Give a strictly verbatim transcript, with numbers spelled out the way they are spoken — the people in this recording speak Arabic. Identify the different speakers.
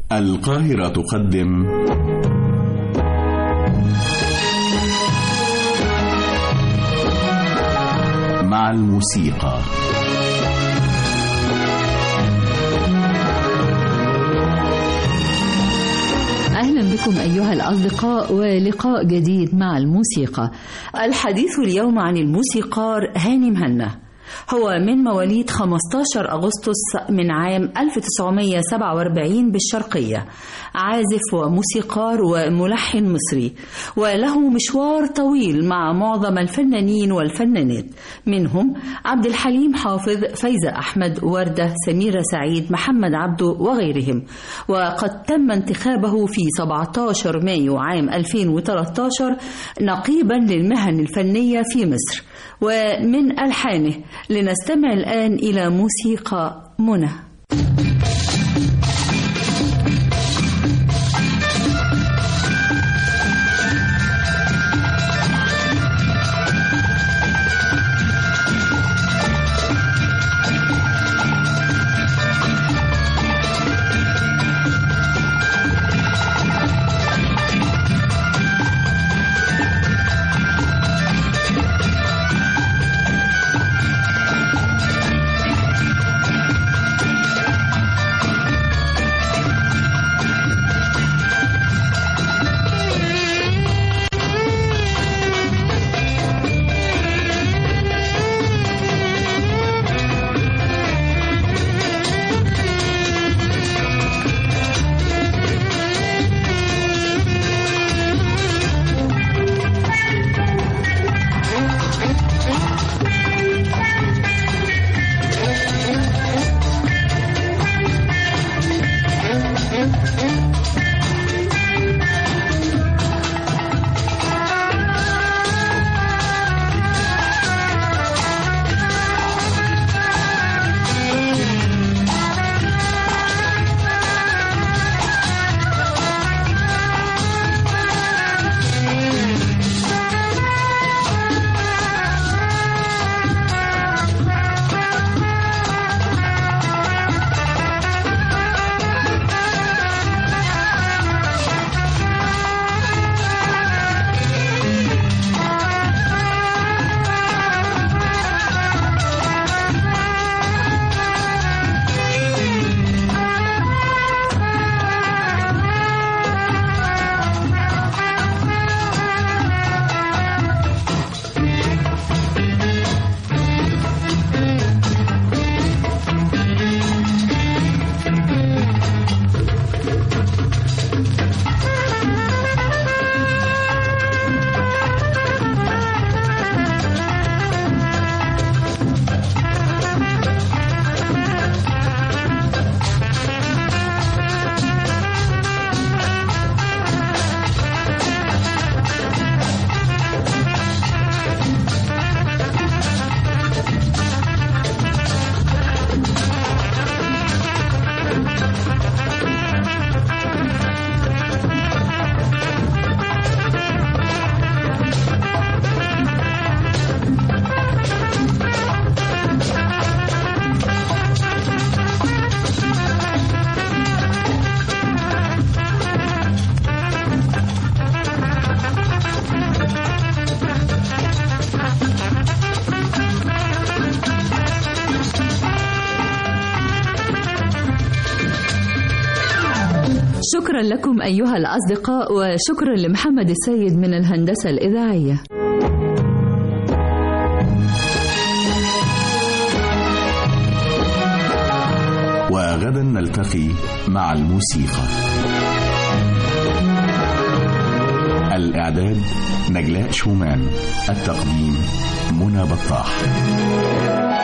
Speaker 1: القاهرة تقدم مع الموسيقى.
Speaker 2: أهلا بكم أيها الأصدقاء ولقاء جديد مع الموسيقى. الحديث اليوم عن الموسيقار هاني مهنا. هو من مواليد خمسة عشر أغسطس من عام ألف وتسعمائة وسبعة وأربعين بالشرقية، عازف وموسيقار وملحن مصري، وله مشوار طويل مع معظم الفنانين والفنانات، منهم عبد الحليم حافظ، فايزة أحمد، وردة، سميرة سعيد، محمد عبده وغيرهم. وقد تم انتخابه في سبعة عشر مايو عام ألفين وثلاثة عشر نقيبا للمهن الفنية في مصر. ومن ألحانه لنستمع الآن إلى موسيقى منى. شكرا لكم أيها الأصدقاء، وشكرا لمحمد السيد من الهندسة الإذاعية.
Speaker 1: وغدا نلتقي مع الموسيقى. الإعداد نجلاء شومان، التقديم منى بطاح.